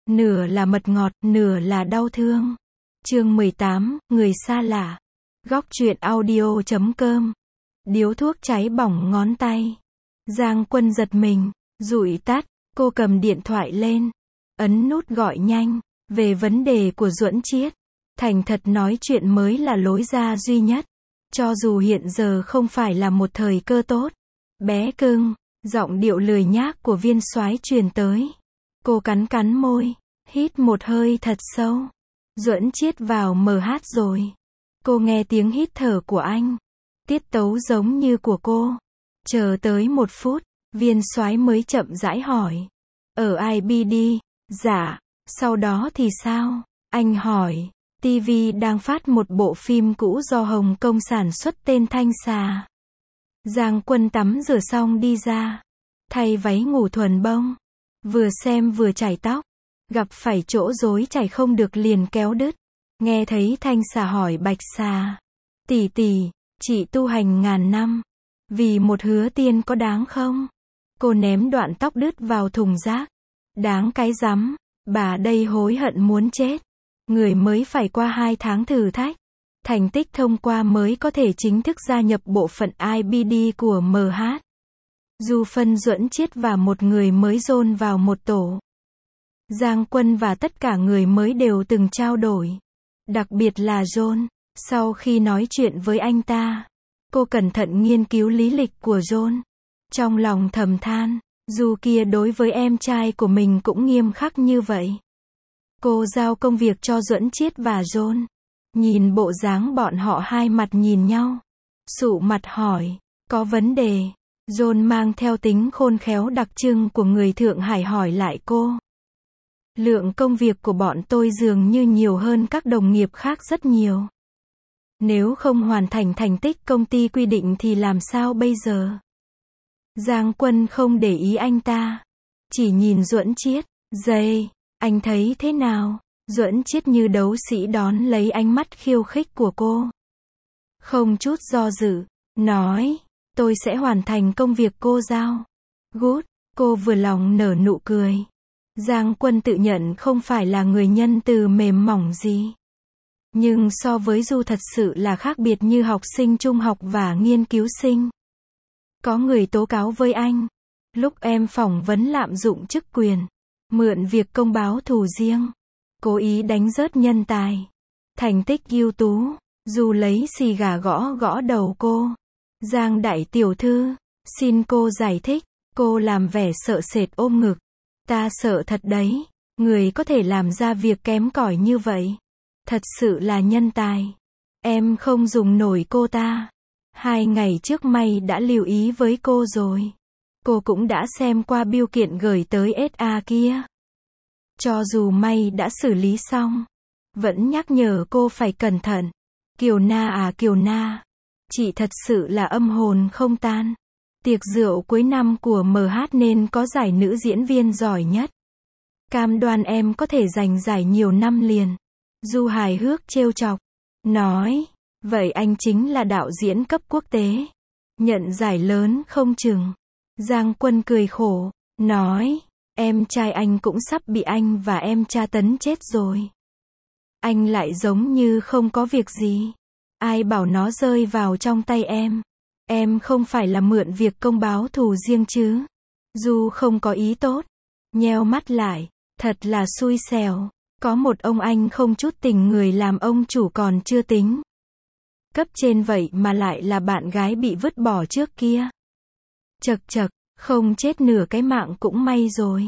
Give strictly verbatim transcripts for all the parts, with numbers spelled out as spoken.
nửa là mật ngọt, nửa là đau thương. Chương mười tám, người xa lạ. Góc truyện audio chấm com. Điếu thuốc cháy bỏng ngón tay. Giang Quân giật mình, dụi tắt, cô cầm điện thoại lên, ấn nút gọi nhanh. Về vấn đề của Duẫn Chiết, thành thật nói chuyện mới là lối ra duy nhất. Cho dù hiện giờ không phải là một thời cơ tốt. Bé cưng, giọng điệu lười nhác của Viên Soái truyền tới. Cô cắn cắn môi, hít một hơi thật sâu. Duẫn Chiết vào em hát rồi. Cô nghe tiếng hít thở của anh. Tiết tấu giống như của cô. Chờ tới một phút, Viên Soái mới chậm rãi hỏi. Ở i bê đê, dạ, sau đó thì sao? Anh hỏi. ti vi đang phát một bộ phim cũ do Hồng Kông sản xuất tên Thanh Xà. Giang Quân tắm rửa xong đi ra, thay váy ngủ thuần bông, vừa xem vừa chải tóc, gặp phải chỗ rối chải không được liền kéo đứt. Nghe thấy Thanh Xà hỏi Bạch Xà, tỷ tỷ, chị tu hành ngàn năm, vì một hứa tiên có đáng không? Cô ném đoạn tóc đứt vào thùng rác. Đáng cái rắm, bà đây hối hận muốn chết. Người mới phải qua hai tháng thử thách, thành tích thông qua mới có thể chính thức gia nhập bộ phận i bê đê của em hát. Du phân Duẫn Chiết và một người mới dồn vào một tổ. Giang Quân và tất cả người mới đều từng trao đổi. Đặc biệt là John. Sau khi nói chuyện với anh ta, cô cẩn thận nghiên cứu lý lịch của John. Trong lòng thầm than, dù kia đối với em trai của mình cũng nghiêm khắc như vậy. Cô giao công việc cho Duẫn Chiết và John. Nhìn bộ dáng bọn họ hai mặt nhìn nhau. Sụ mặt hỏi, có vấn đề. John mang theo tính khôn khéo đặc trưng của người Thượng Hải hỏi lại cô. Lượng công việc của bọn tôi dường như nhiều hơn các đồng nghiệp khác rất nhiều. Nếu không hoàn thành thành tích công ty quy định thì làm sao bây giờ? Giang Quân không để ý anh ta, chỉ nhìn Duẫn Chiết. Dây, anh thấy thế nào? Duẫn Chiết như đấu sĩ đón lấy ánh mắt khiêu khích của cô. Không chút do dự, nói, tôi sẽ hoàn thành công việc cô giao. Good, cô vừa lòng nở nụ cười. Giang Quân tự nhận không phải là người nhân từ mềm mỏng gì. Nhưng so với Du thật sự là khác biệt như học sinh trung học và nghiên cứu sinh. Có người tố cáo với anh, lúc em phỏng vấn lạm dụng chức quyền, mượn việc công báo thù riêng, cố ý đánh rớt nhân tài. Thành tích ưu tú, Du lấy xì gà gõ gõ đầu cô. Giang đại tiểu thư, xin cô giải thích. Cô làm vẻ sợ sệt ôm ngực. Ta sợ thật đấy, người có thể làm ra việc kém cỏi như vậy. Thật sự là nhân tài. Em không dùng nổi cô ta. Hai ngày trước May đã lưu ý với cô rồi. Cô cũng đã xem qua bill kiện gửi tới ét a kia. Cho dù May đã xử lý xong, vẫn nhắc nhở cô phải cẩn thận. Kiều Na à Kiều Na, chị thật sự là âm hồn không tan. Tiệc rượu cuối năm của em hát nên có giải nữ diễn viên giỏi nhất. Cam đoan em có thể giành giải nhiều năm liền. Du hài hước trêu chọc, nói, vậy anh chính là đạo diễn cấp quốc tế. Nhận giải lớn không chừng. Giang Quân cười khổ, nói, em trai anh cũng sắp bị anh và em tra tấn chết rồi. Anh lại giống như không có việc gì. Ai bảo nó rơi vào trong tay em. Em không phải là mượn việc công báo thù riêng chứ. Du không có ý tốt. Nheo mắt lại, thật là xui xẻo. Có một ông anh không chút tình người làm ông chủ còn chưa tính. Cấp trên vậy mà lại là bạn gái bị vứt bỏ trước kia. Chật chật, không chết nửa cái mạng cũng may rồi.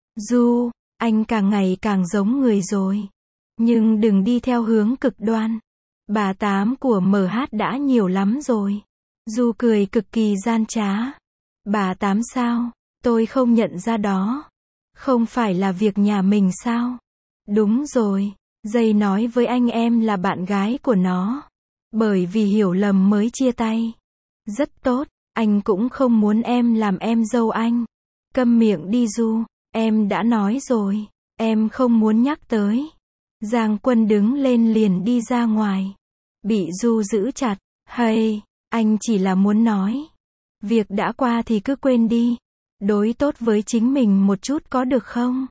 Du, anh càng ngày càng giống người rồi. Nhưng đừng đi theo hướng cực đoan. Bà tám của em hát đã nhiều lắm rồi. Du cười cực kỳ gian trá. Bà tám sao? Tôi không nhận ra đó. Không phải là việc nhà mình sao? Đúng rồi. Dây nói với anh em là bạn gái của nó. Bởi vì hiểu lầm mới chia tay. Rất tốt. Anh cũng không muốn em làm em dâu anh. Câm miệng đi Du. Em đã nói rồi. Em không muốn nhắc tới. Giang Quân đứng lên liền đi ra ngoài. Bị Du giữ chặt. Hay, anh chỉ là muốn nói. Việc đã qua thì cứ quên đi. Đối tốt với chính mình một chút có được không?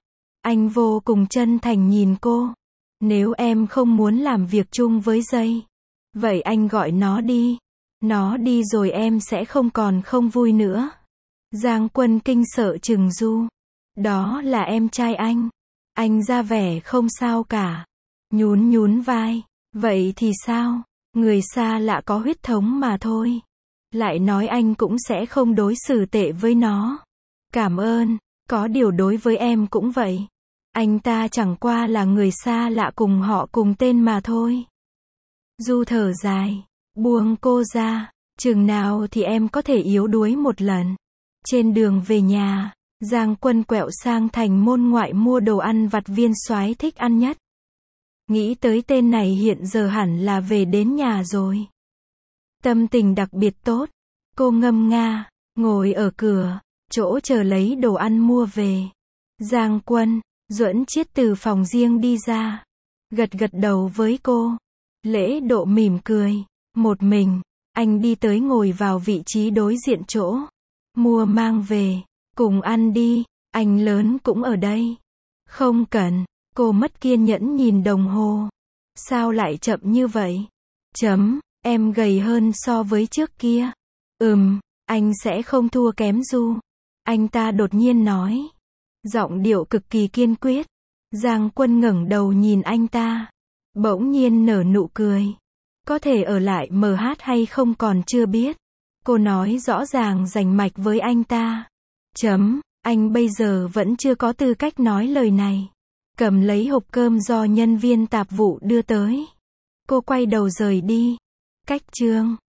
Anh vô cùng chân thành nhìn cô. Nếu em không muốn làm việc chung với dây, vậy anh gọi nó đi. Nó đi rồi em sẽ không còn không vui nữa. Giang Quân kinh sợ trừng Du. Đó là em trai anh. Anh ra vẻ không sao cả. Nhún nhún vai. Vậy thì sao? Người xa lạ có huyết thống mà thôi. Lại nói anh cũng sẽ không đối xử tệ với nó. Cảm ơn. Có điều đối với em cũng vậy. Anh ta chẳng qua là người xa lạ cùng họ cùng tên mà thôi. Du thở dài. Buông cô ra. Chừng nào thì em có thể yếu đuối một lần. Trên đường về nhà, Giang Quân quẹo sang thành môn ngoại mua đồ ăn vặt viên soái thích ăn nhất. Nghĩ tới tên này hiện giờ hẳn là về đến nhà rồi. Tâm tình đặc biệt tốt. Cô ngâm nga, ngồi ở cửa, chỗ chờ lấy đồ ăn mua về. Giang Quân, Duẫn Chiết từ phòng riêng đi ra. Gật gật đầu với cô. Lễ Độ mỉm cười. Một mình, anh đi tới ngồi vào vị trí đối diện chỗ. Mua mang về, cùng ăn đi, anh lớn cũng ở đây. Không cần, cô mất kiên nhẫn nhìn đồng hồ. Sao lại chậm như vậy? Chấm, em gầy hơn so với trước kia. Ừm, anh sẽ không thua kém Du. Anh ta đột nhiên nói. Giọng điệu cực kỳ kiên quyết. Giang Quân ngẩng đầu nhìn anh ta. Bỗng nhiên nở nụ cười. Có thể ở lại em hát hay không còn chưa biết. Cô nói rõ ràng rành mạch với anh ta. Chấm, anh bây giờ vẫn chưa có tư cách nói lời này. Cầm lấy hộp cơm do nhân viên tạp vụ đưa tới. Cô quay đầu rời đi. Cách chương